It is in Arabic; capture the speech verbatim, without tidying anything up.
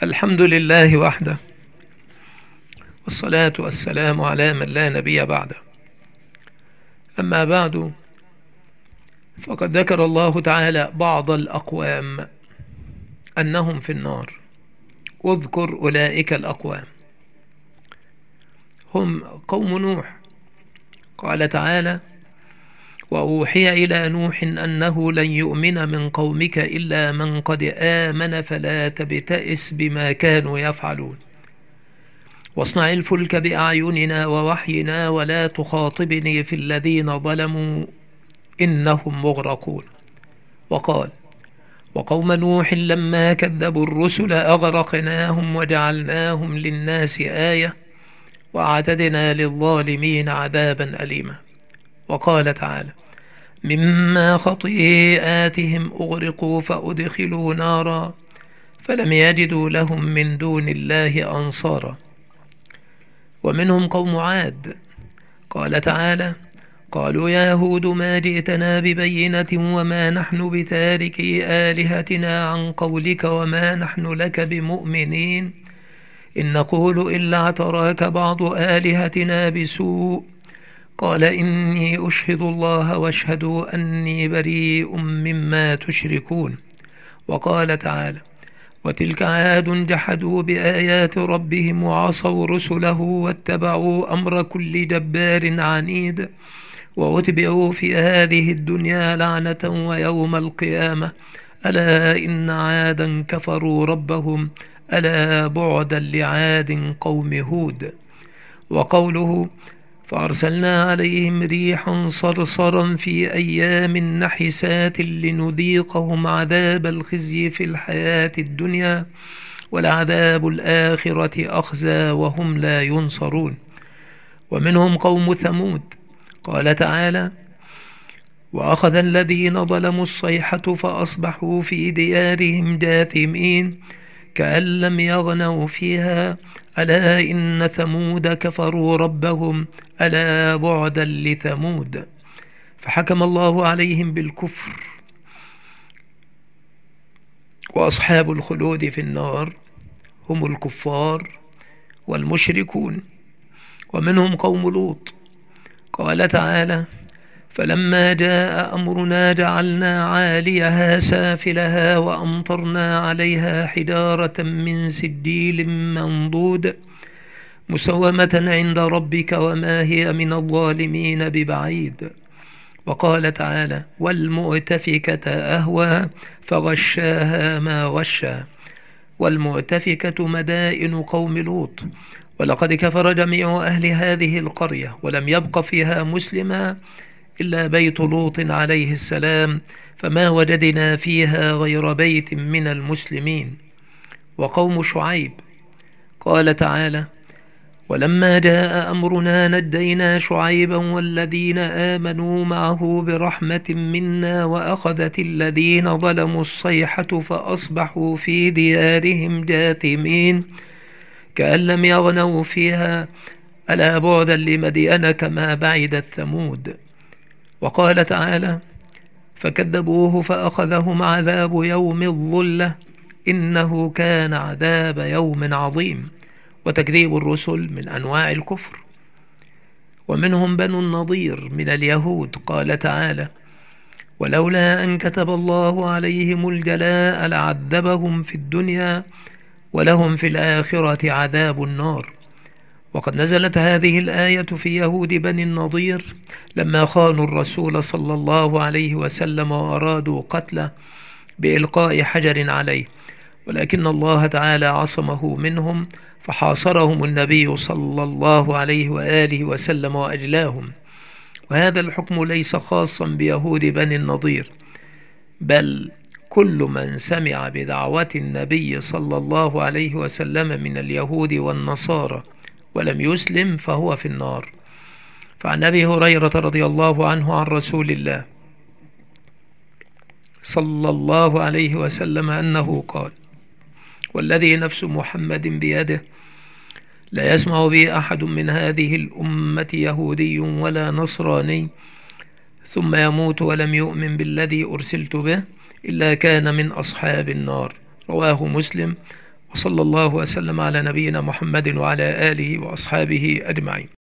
الحمد لله وحده، والصلاة والسلام على من لا نبي بعده. أما بعد، فقد ذكر الله تعالى بعض الأقوام أنهم في النار، واذكر أولئك الأقوام هم قوم نوح. قال تعالى: وأوحي إلى نوح أنه لن يؤمن من قومك إلا من قد آمن فلا تبتئس بما كانوا يفعلون، واصنع الفلك بأعيننا ووحينا ولا تخاطبني في الذين ظلموا إنهم مغرقون. وقال: وقوم نوح لما كذبوا الرسل أغرقناهم وجعلناهم للناس آية وأعتدنا للظالمين عذابا أليما. وقال تعالى: مما خطيئاتهم أغرقوا فأدخلوا نارا فلم يجدوا لهم من دون الله أنصارا. ومنهم قوم عاد. قال تعالى: قالوا يا هود ما جئتنا ببينة وما نحن بتاركي آلهتنا عن قولك وما نحن لك بمؤمنين إن نقول إلا اعتراك بعض آلهتنا بسوء. قال إني أشهد الله واشهدوا أني بريء مما تشركون. وقال تعالى: وتلك عاد جحدوا بآيات ربهم وعصوا رسله واتبعوا أمر كل جبار عنيد وأتبعوا في هذه الدنيا لعنة ويوم القيامة ألا إن عادا كفروا ربهم ألا بعدا لعاد قوم هود. وقوله: فأرسلنا عليهم ريحا صرصرا في أيام نحسات لنذيقهم عذاب الخزي في الحياة الدنيا ولعذاب الآخرة أخزى وهم لا ينصرون. ومنهم قوم ثمود. قال تعالى: وأخذ الذين ظلموا الصيحة فأصبحوا في ديارهم جاثمين كأن لم يغنوا فيها ألا إن ثمود كفروا ربهم ألا بعدا لثمود. فحكم الله عليهم بالكفر. وأصحاب الخلود في النار هم الكفار والمشركون. ومنهم قوم لوط. قال تعالى: فلما جاء أمرنا جعلنا عاليها سافلها وأمطرنا عليها حجارة من سجيل منضود مسومة عند ربك وما هي من الظالمين ببعيد. وقال تعالى: والمؤتفكة أهوى فغشاها ما غشى. والمؤتفكة مدائن قوم لوط. ولقد كفر جميع أهل هذه القرية ولم يبق فيها مسلما إلا بيت لوط عليه السلام فما وجدنا فيها غير بيت من المسلمين. وقوم شعيب. قال تعالى: ولما جاء أمرنا نجينا شعيبا والذين آمنوا معه برحمة منا وأخذت الذين ظلموا الصيحة فأصبحوا في ديارهم جاثمين كأن لم يغنوا فيها ألا بعدا لمدين كما بعدت ثمود. وقال تعالى: فكذبوه فأخذهم عذاب يوم الظلة إنه كان عذاب يوم عظيم. وتكذيب الرسل من أنواع الكفر. ومنهم بنو النضير من اليهود. قال تعالى: ولولا أن كتب الله عليهم الجلاء لعذبهم في الدنيا ولهم في الآخرة عذاب النار. وقد نزلت هذه الآية في يهود بني النضير لما خانوا الرسول صلى الله عليه وسلم وأرادوا قتله بإلقاء حجر عليه، ولكن الله تعالى عصمه منهم فحاصرهم النبي صلى الله عليه وآله وسلم وأجلاهم. وهذا الحكم ليس خاصا بيهود بني النضير، بل كل من سمع بدعوة النبي صلى الله عليه وسلم من اليهود والنصارى ولم يسلم فهو في النار. فعن أبي هريرة رضي الله عنه عن رسول الله صلى الله عليه وسلم أنه قال: والذي نفس محمد بيده لا يسمع بي أحد من هذه الأمة يهودي ولا نصراني ثم يموت ولم يؤمن بالذي أرسلت به إلا كان من أصحاب النار. رواه مسلم. صلى الله وسلم على نبينا محمد وعلى آله وأصحابه أجمعين.